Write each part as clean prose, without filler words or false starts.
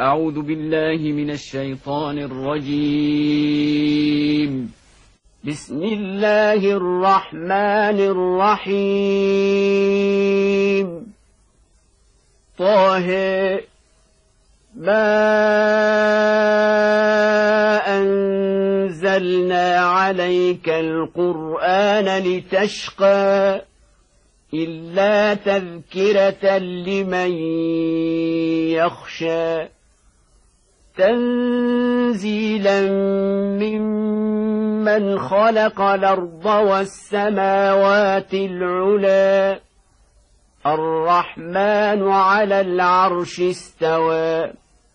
أعوذ بالله من الشيطان الرجيم. بسم الله الرحمن الرحيم. طه ما أنزلنا عليك القرآن لتشقى إلا تذكرة لمن يخشى تنزيلا ممن خلق الأرض والسماوات العلى الرحمن على العرش استوى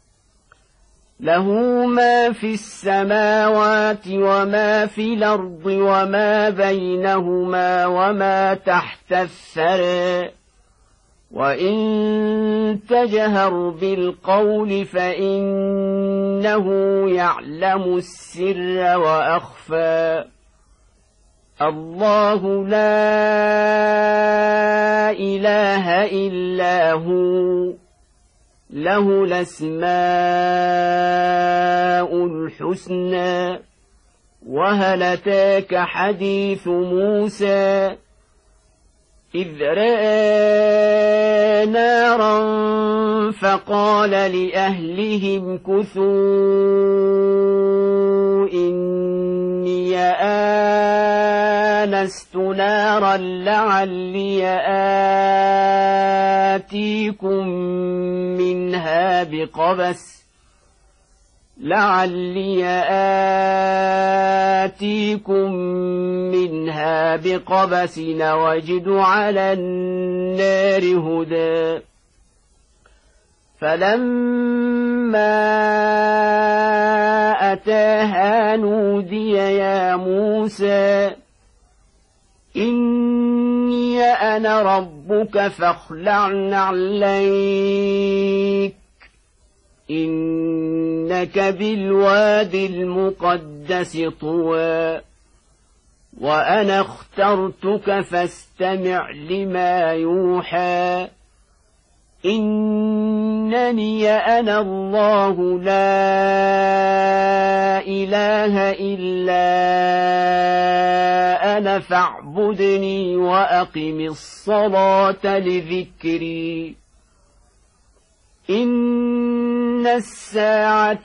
له ما في السماوات وما في الأرض وما بينهما وما تحت الثرى وإن تجهر بالقول فإنه يعلم السر وأخفى الله لا إله إلا هو له الأسماء الحسنى وهل أتاك حديث موسى إذ رأى نارا فقال لأهلهم كثوا إني آنست نارا آتيكم منها بقبس وجد على النار هدى فلما أتاها نودي يا موسى إني أنا ربك فاخلع نعليك إنك بالوادي المقدس طوى وأنا اخترتك فاستمع لما يوحى إنني أنا الله لا إله إلا أنا فاعبدني وأقم الصلاة لذكري إن الساعة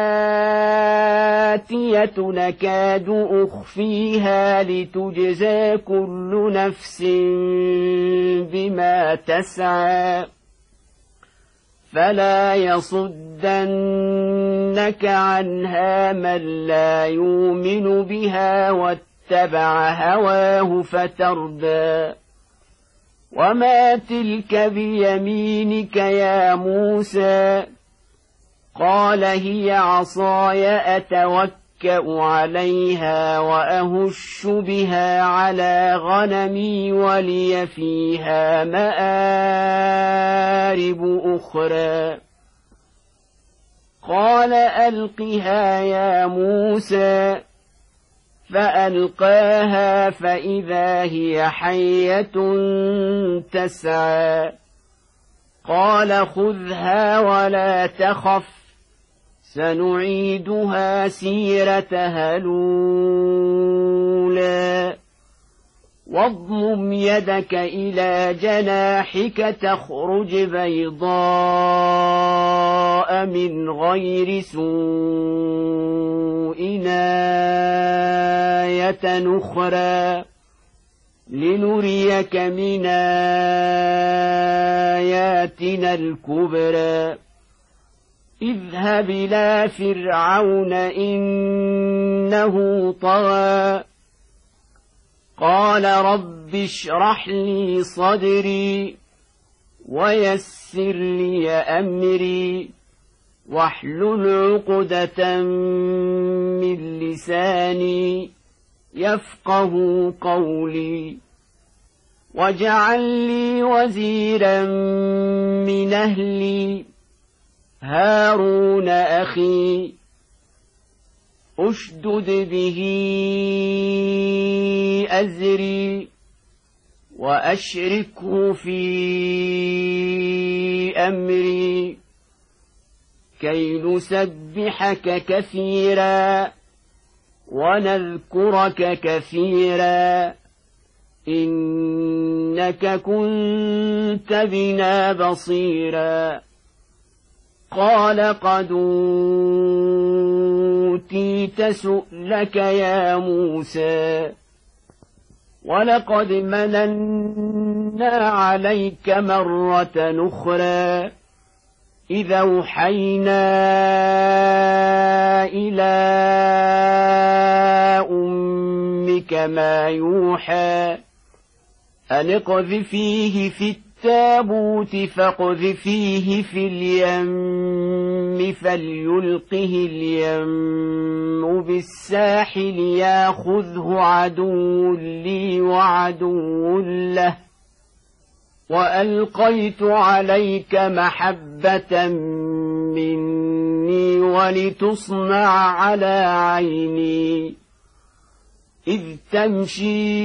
آتية نكاد أخفيها لتجزى كل نفس بما تسعى فلا يصدنك عنها من لا يؤمن بها واتبع هواه فتردى وما تلك بيمينك يا موسى قال هي عصاي أتوكأ عليها وأهش بها على غنمي ولي فيها مآرب أخرى قال ألقها يا موسى فألقاها فإذا هي حية تسعى قال خذها ولا تخف سنعيدها سيرتها الأولى واضمم يدك إلى جناحك تخرج بيضاء من غير سوء آية أخرى لنريك من آياتنا الكبرى اذهب إلى فرعون إنه طغى قال رب اشرح لي صدري ويسر لي أمري واحلل عقدة من لساني يفقه قولي واجعل لي وزيرا من أهلي هارون أخي أشدد به أزري وأشركه في أمري كي نسبحك كثيرا ونذكرك كثيرا إنك كنت بنا بصيرا قال قد أوتيت سؤلك يا موسى ولقد مننا عليك مرة أخرى إذا أوحينا إلى أمك ما يوحى أن اقذفيه في التابوت فاقذفيه في اليم فليلقه اليم بالساحل ياخذه عدو لي وعدو له وألقيت عليك محبة مني ولتصنع على عيني إذ تمشي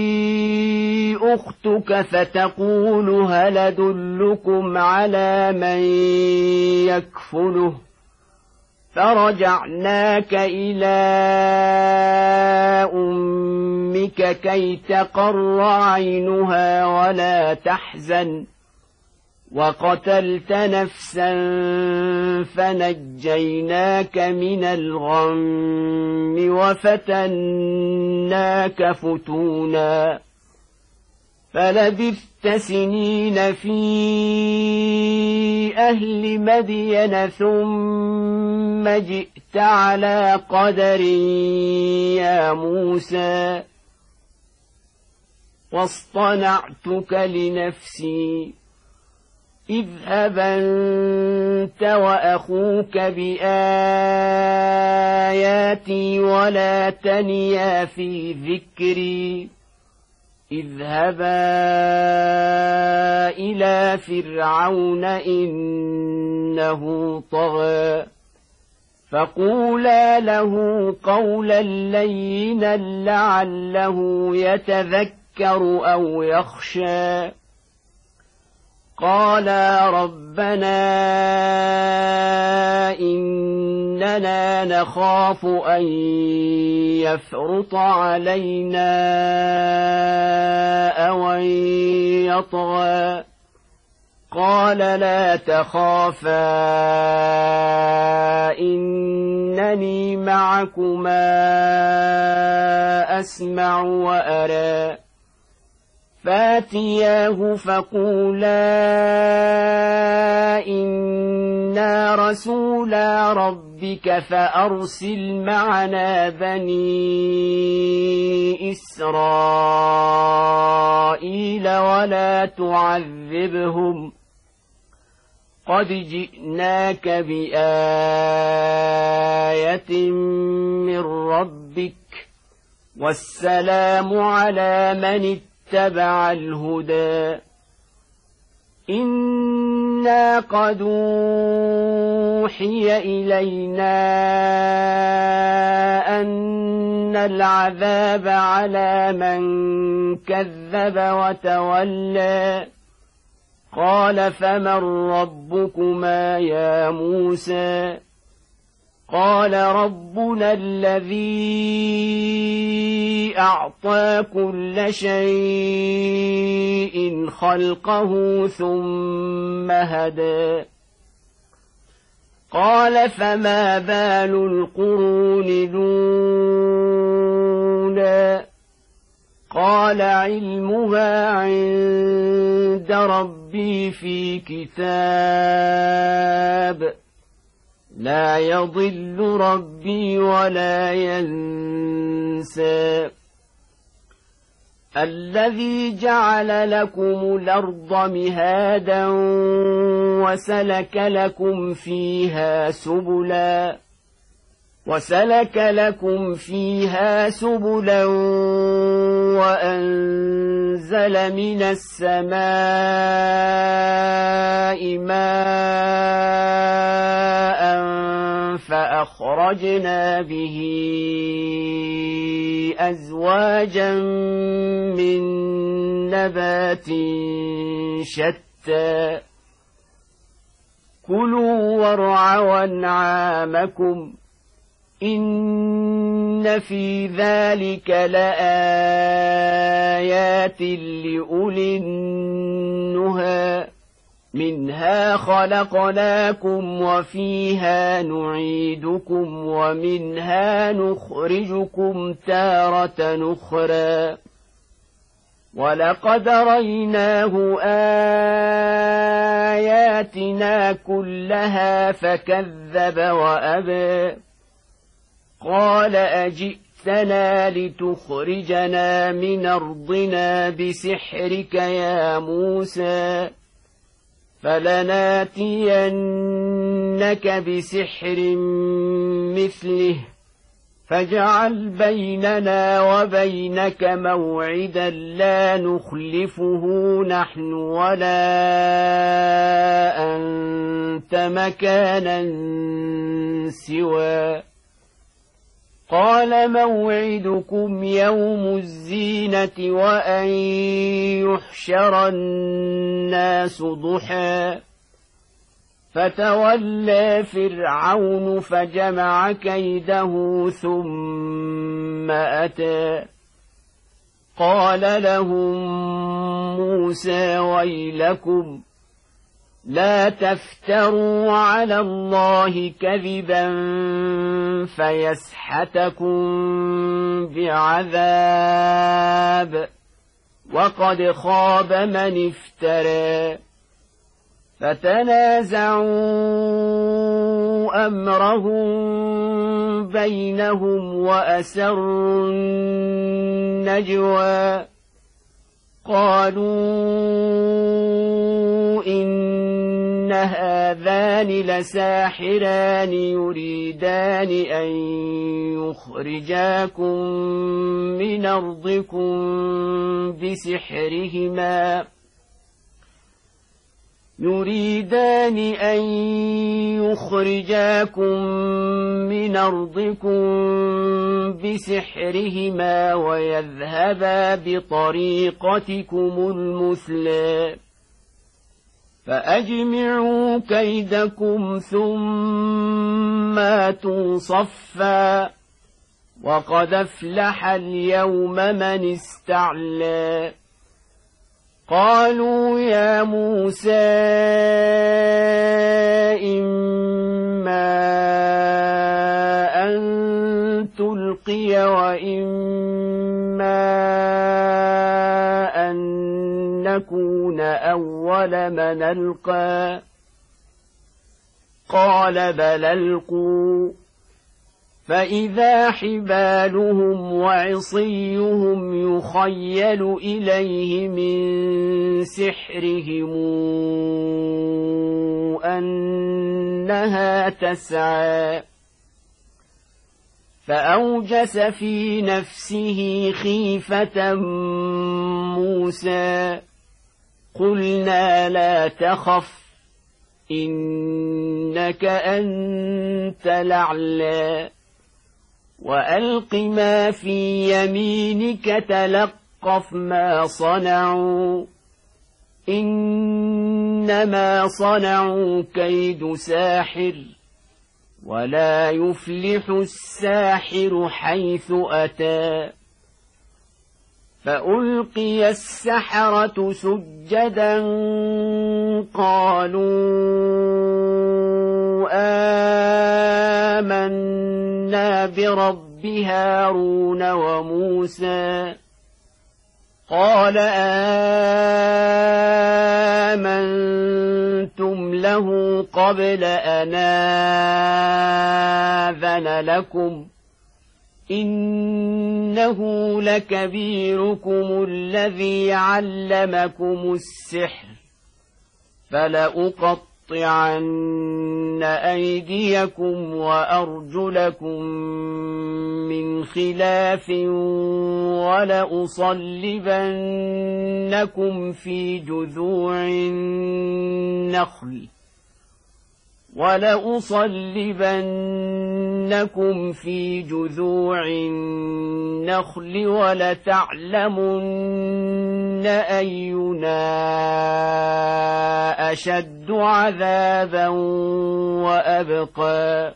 أختك فتقول هل أدلكم على من يكفله فرجعناك إلى أمك كي تقر عينها ولا تحزن وقتلت نفسا فنجيناك من الغم وفتناك فتونا فلبثت سنين في أهل مدين ثم جئت على قدر يا موسى واصطنعتك لنفسي اذهب أنت وأخوك بآياتي ولا تنيا في ذكري اذهبا إلى فرعون إنه طغى فقولا له قولا لينا لعله يتذكر أو يخشى قالا ربنا إننا نخاف أن يفرط علينا أو أن يطغى قال لا تخافا إنني معكما أسمع وأرى فاتياه فقولا إنا رسولا ربك فأرسل معنا بني إسرائيل ولا تعذبهم قد جئناك بآية من ربك والسلام على من اتبع الهدى إنا قد أوحي إلينا أن العذاب على من كذب وتولى قال فمن ربكما يا موسى قال ربنا الذي أعطى كل شيء خلقه ثم هدى قال فما بال القرون الأولى قال علمها عند ربي في كتاب لا يضل ربي ولا ينسى الذي جعل لكم الأرض مهادا وسلك لكم فيها سبلا وأنزل من السماء ماء فأخرجنا به أزواجا من نبات شتى كلوا وارعوا أنعامكم إن في ذلك لآيات لأولي النهى منها خلقناكم وفيها نعيدكم ومنها نخرجكم تارة أخرى ولقد ريناه آياتنا كلها فكذب وأبى قال أجئتنا لتخرجنا من أرضنا بسحرك يا موسى فلناتينك بسحر مثله فاجعل بيننا وبينك موعدا لا نخلفه نحن ولا أنت مكانا سوى قال موعدكم يوم الزينة وأن يحشر الناس ضحى فتولى فرعون فجمع كيده ثم أتى قال لهم موسى ويلكم لا تفتروا على الله كذبا فيسحتكم بعذاب وقد خاب من افترى فتنازعوا أمرهم بينهم وأسروا النجوى قالوا إن هذان لساحران يريدان أن يخرجاكم من أرضكم بسحرهما ويذهبا بطريقتكم المثلى فأجمعوا كيدكم ثم آتوا صفا وقد أفلح اليوم من استعلى قالوا يا موسى إما أن تلقي وإما أن نكون أول من ألقى قال بل ألقوا فإذا حبالهم وعصيهم يخيل إليه من سحرهم أنها تسعى فأوجس في نفسه خيفة موسى قلنا لا تخف إنك أنت الأعلى وألق ما في يمينك تلقف ما صنعوا إنما صنعوا كيد ساحر ولا يفلح الساحر حيث أتى فألقي السحرة سجدا قالوا آمنا برب هارون وموسى قال آمنتم له قبل أن آذن لكم إنه لكبيركم الذي علمكم السحر فلأقطعن أيديكم وأرجلكم من خلاف ولأصلبنكم في جذوع النخل لَتَعْرِفُنَّكُمْ فِي جُذُوعِ النَّخْلِ وَلَتَعْلَمُنَّ أَيُّنَا أَشَدُّ عَذَابًا وَأَبْقَىٰ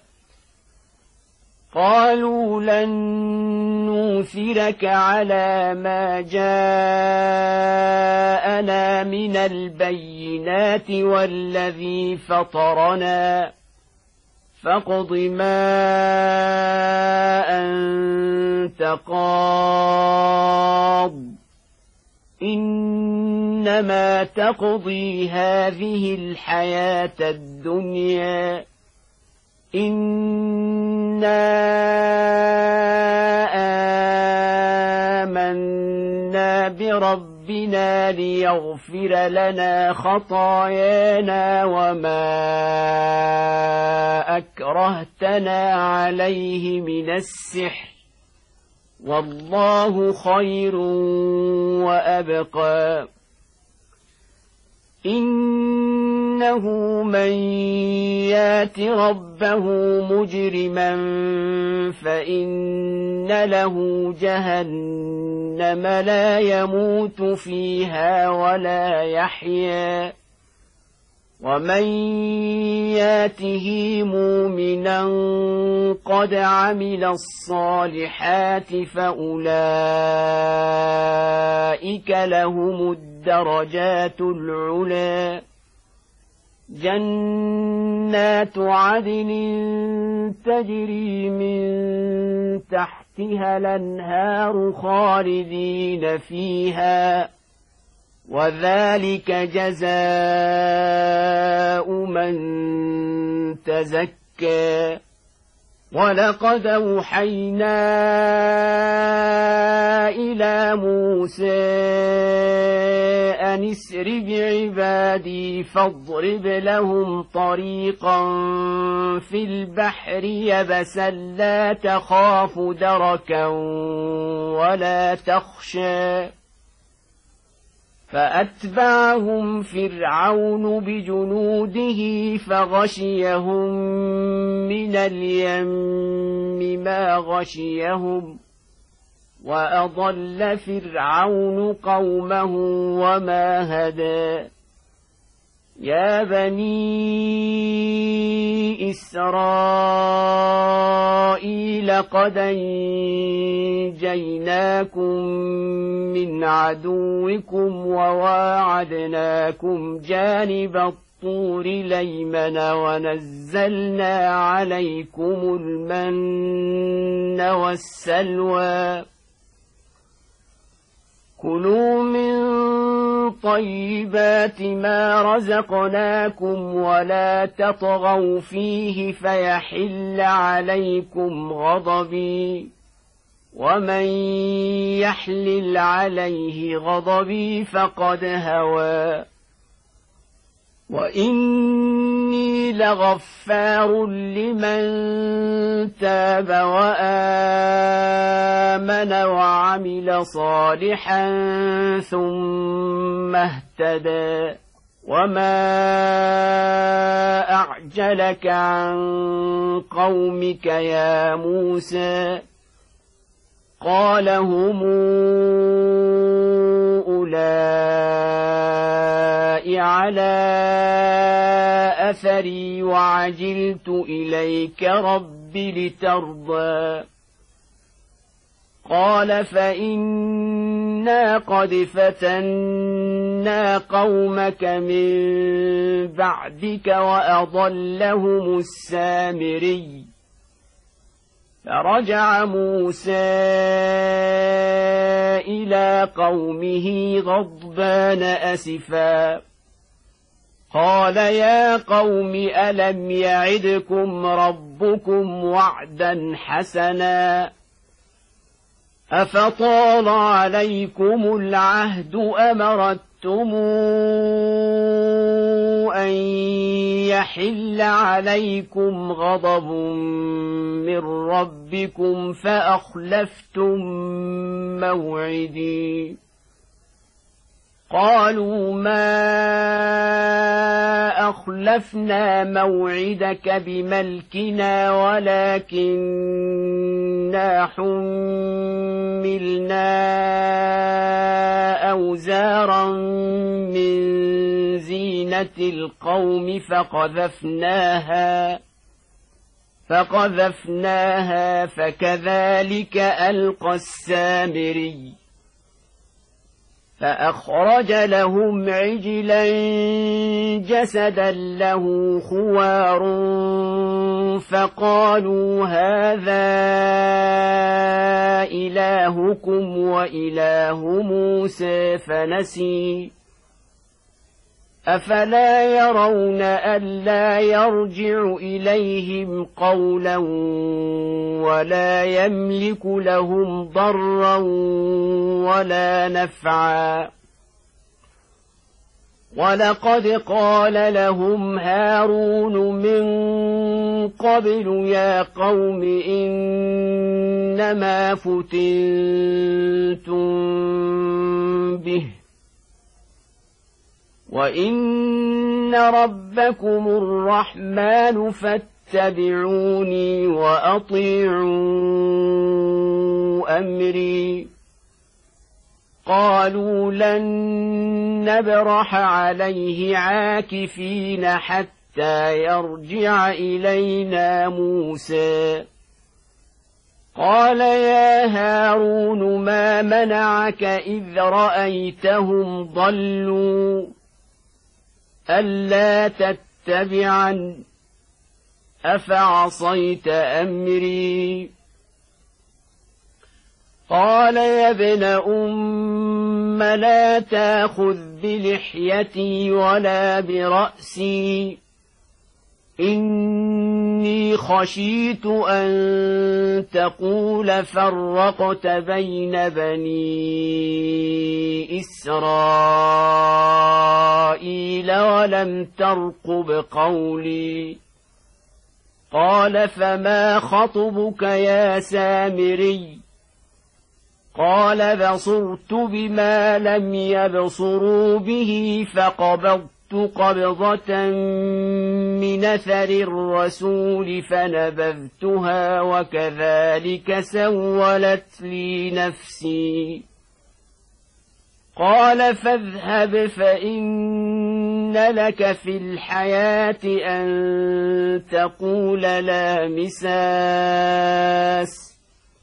قالوا لن نؤثرك على ما جاءنا من البينات والذي فطرنا فاقض ما أنت قاض إنما تقضي هذه الحياة الدنيا إنا آمنا بربنا ليغفر لنا خطايانا وما أكرهتنا عليه من السحر والله خير وأبقى إنه من يات ربه مجرما فإن له جهنم لا يموت فيها ولا يحيا ومن ياته مؤمنا قد عمل الصالحات فأولئك لهم الدرجات العلى جنات عدن تجري من تحتها الأنهار خالدين فيها وذلك جزاء من تزكى ولقد أوحينا إلى موسى أن اسر بعبادي فاضرب لهم طريقا في البحر يبسا لا تخاف دركا ولا تخشى فأتبعهم فرعون بجنوده فغشيهم من اليم ما غشيهم وأضل فرعون قومه وما هدى يا بني إسرائيل قد أنجيناكم من عدوكم وواعدناكم جانب الطور الأيمن ونزلنا عليكم المن والسلوى كلوا من طيبات ما رزقناكم ولا تطغوا فيه فيحل عليكم غضبي ومن يحلل عليه غضبي فقد هوى وإني لغفار لمن تاب وآمن وعمل صالحا ثم اهتدى وما أعجلك عن قومك يا موسى قال هم أولئك على أثري وعجلت إليك رب لترضى قال فإنا قد فتنا قومك من بعدك وأضلهم السامري فرجع موسى إلى قومه غضبان أسفا قال يا قوم ألم يعدكم ربكم وعدا حسنا أفطال عليكم العهد أمرتم أن يحل عليكم غضب من ربكم فأخلفتم موعدي قالوا ما أخلفنا موعدك بملكنا ولكننا حملنا أوزارا من زينة القوم فقذفناها فكذلك ألقى السامري فأخرج لهم عجلا جسدا له خوار فقالوا هذا إلهكم وإله موسى فنسي أفلا يرون ألا يرجع إليهم قولا ولا يملك لهم ضرا ولا نفعا ولقد قال لهم هارون من قبل يا قوم إنما فتنتم به وإن ربكم الرحمن فاتبعوني وأطيعوا أمري قالوا لن نبرح عليه عاكفين حتى يرجع إلينا موسى قال يا هارون ما منعك إذ رأيتهم ضلوا ألا تتبعن أفعصيت أمري قال يا ابن أم لا تأخذ بلحيتي ولا برأسي إني خشيت أن تقول فرقت بين بني إسرائيل ولم ترقب قولي قال فما خطبك يا سامري قال بصرت بما لم يبصروا به فقبضت قبضة من أثر الرسول فنبذتها وكذلك سولت لي نفسي قال فاذهب فإن لك في الحياة أن تقول لا مساس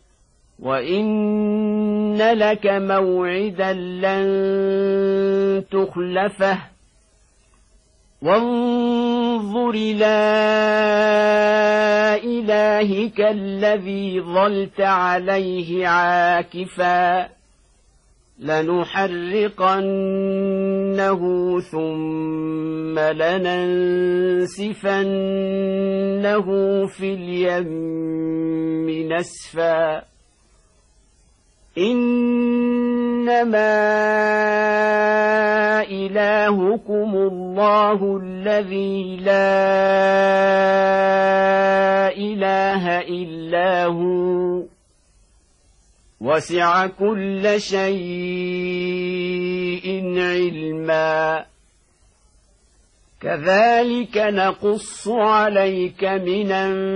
وإن لك موعدا لن تخلفه وانظر إلى إلهك الذي ظلت عليه عاكفا لنحرقنه ثم لننسفنه في اليم نسفا إنما إلهكم الله الذي لا إله إلا هو وسع كل شيء علما كذلك نقص عليك من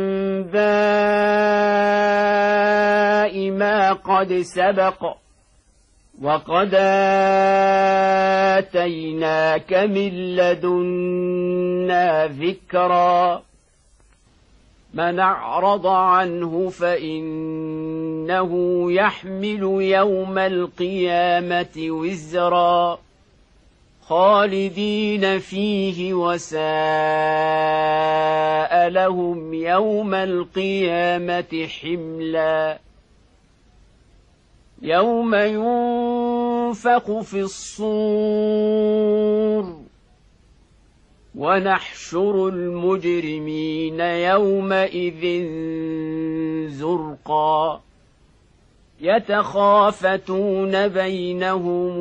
أنباء ما قد سبق وقد آتيناك من لدنا ذكرا من أعرض عنه فإنه يحمل يوم القيامة وزرا خالدين فيه وساء لهم يوم القيامة حملا يوم ينفخ في الصور ونحشر المجرمين يومئذ زرقا يتخافتون بينهم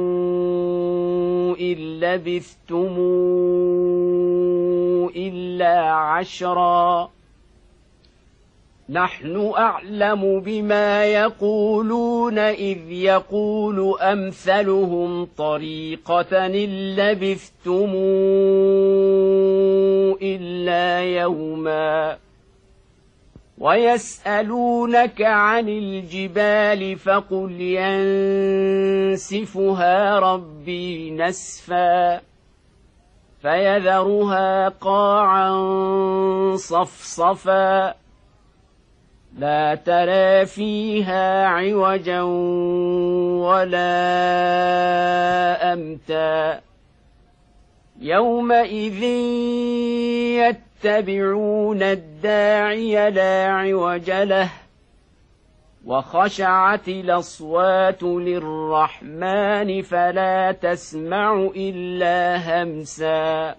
إن لبثتم إلا عشرا نحن أعلم بما يقولون إذ يقول أمثلهم طريقة إن لبثتم إلا يوما ويسألونك عن الجبال فقل ينسفها ربي نسفا فيذرها قاعا صفصفا لا ترى فيها عوجا ولا أمتا يومئذ يتبعون الداعي لا عوج له وخشعت الأصوات للرحمن فلا تسمع إلا همسا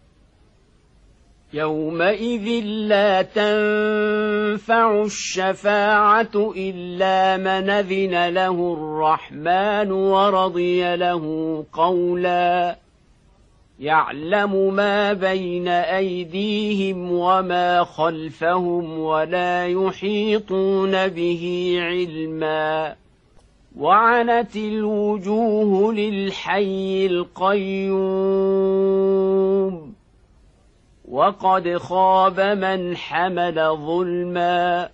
يومئذ لا تنفع الشفاعة إلا من أذن له الرحمن ورضي له قولا يعلم ما بين أيديهم وما خلفهم ولا يحيطون به علما وعنت الوجوه للحي القيوم وقد خاب من حمل ظلما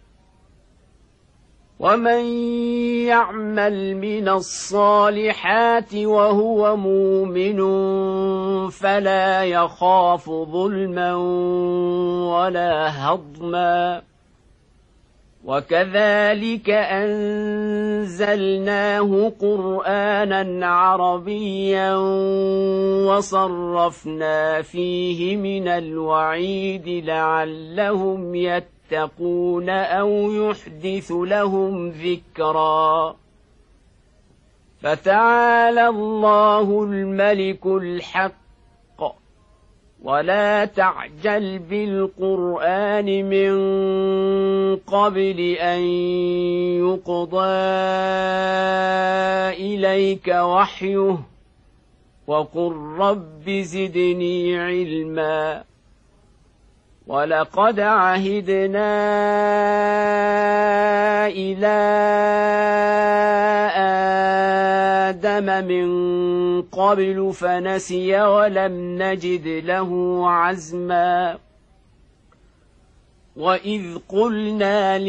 ومن يعمل من الصالحات وهو مؤمن فلا يخاف ظلما ولا هضما وكذلك أنزلناه قرآنا عربيا وصرفنا فيه من الوعيد لعلهم يتقون أو يحدث لهم ذكرا فتعالى الله الملك الحق ولا تعجل بالقرآن من قبل أن يقضى إليك وحيه وقل رب زدني علما ولقد عهدنا إلى آدم من قبل فنسي ولم نجد له عزما وإذ قلنا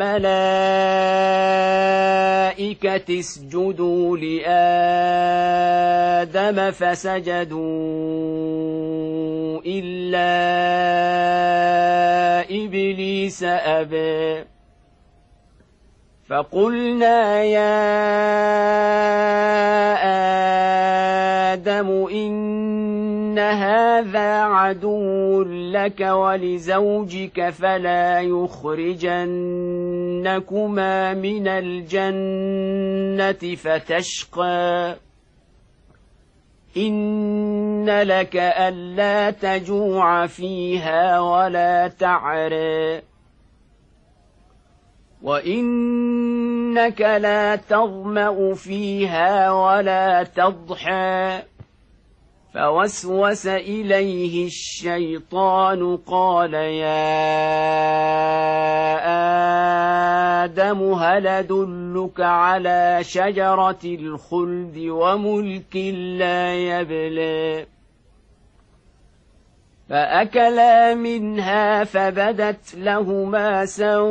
للملائكة اسجدوا لآدم فسجدوا إلا إبليس أبى فقلنا يا آدم إن هذا عدو لك ولزوجك فلا يخرجنكما من الجنة فتشقى إن لك ألا تجوع فيها ولا تعرى وإنك لا تظمأ فيها ولا تضحى فوسوس إليه الشيطان قال يا آدم هل أدلك على شجرة الخلد وملك لا يبلى فأكلا منها فبدت لهما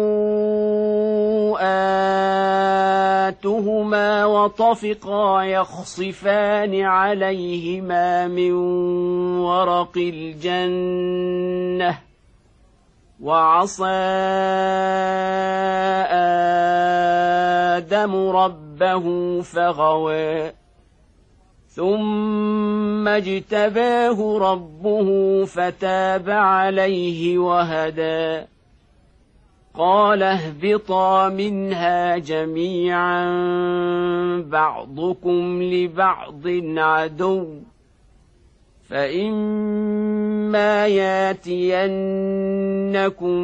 سوآتهما وطفقا يخصفان عليهما من ورق الجنة وعصى آدم ربه فغوى ثم اجتباه ربه فتاب عليه وهدى قال اهبطا منها جميعا بعضكم لبعض عدو فإما ياتينكم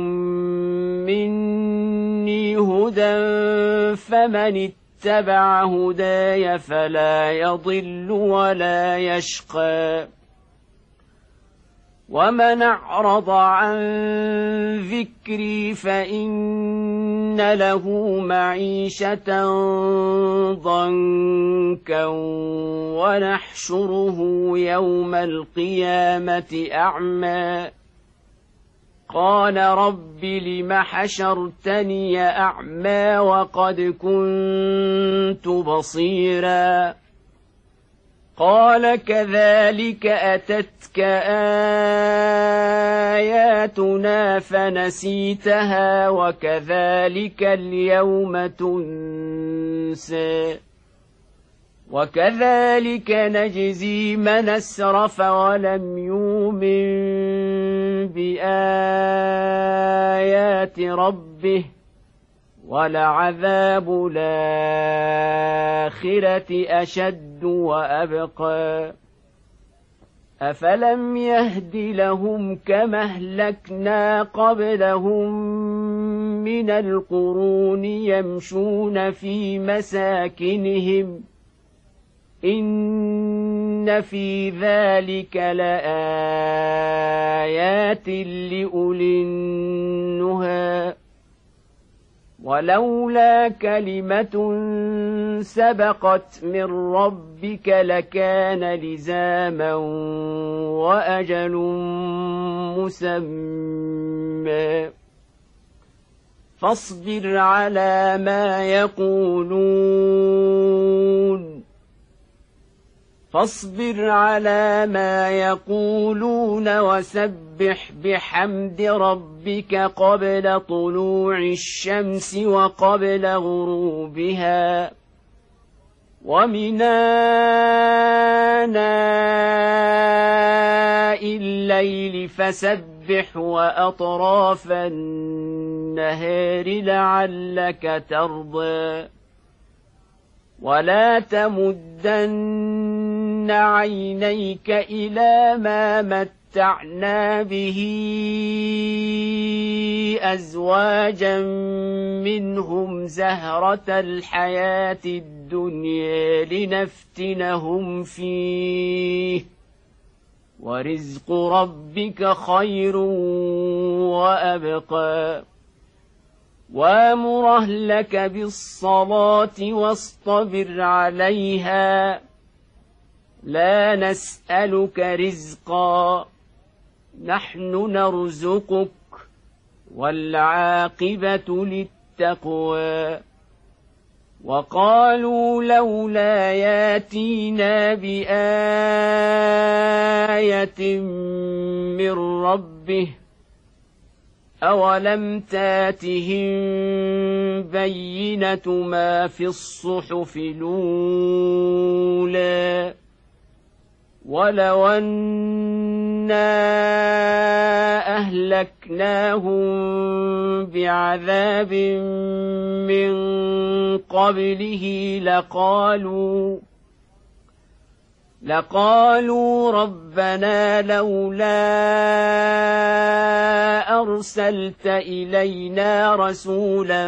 مني هدى فمن اتبع هداي فلا يضل ولا يشقى ومن أعرض عن ذكري فإن له معيشة ضنكا ونحشره يوم القيامة أعمى قال رب لم حشرتني أعمى وقد كنت بصيرا قال كذلك أتتك آياتنا فنسيتها وكذلك اليوم تنسى وكذلك نجزي من أسرف ولم يؤمن بآيات ربه ولعذاب الآخرة أشد وأبقى أفلم يهد لهم كما أهلكنا قبلهم من القرون يمشون في مساكنهم إن في ذلك لآيات لأولي النهى ولولا كلمة سبقت من ربك لكان لزاما وأجل مسمى فاصبر على ما يقولون وسبح بحمد ربك قبل طلوع الشمس وقبل غروبها ومن آناء الليل فسبح وأطراف النهار لعلك ترضى ولا تمدن عينيك إلى ما متعنا به أزواجا منهم زهرة الحياة الدنيا لنفتنهم فيه ورزق ربك خير وأبقى وامر أهلك بالصلاة واصطبر عليها لا نسألك رزقا نحن نرزقك والعاقبة للتقوى وقالوا لولا ياتينا بآية من ربه أولم تاتهم بينة ما في الصحف الأولى ولو أنا أهلكناهم بعذاب من قبله لقالوا ربنا لولا أرسلت إلينا رسولا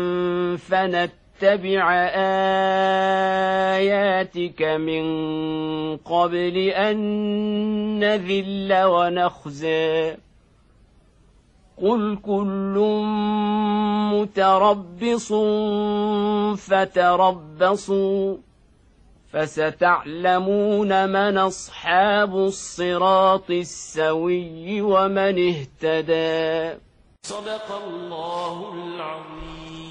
فنتبع آياتك من قبل أن نذل ونخزى قل كل متربص فتربصوا فستعلمون من أصحاب الصراط السوي ومن اهتدى. صدق الله العظيم.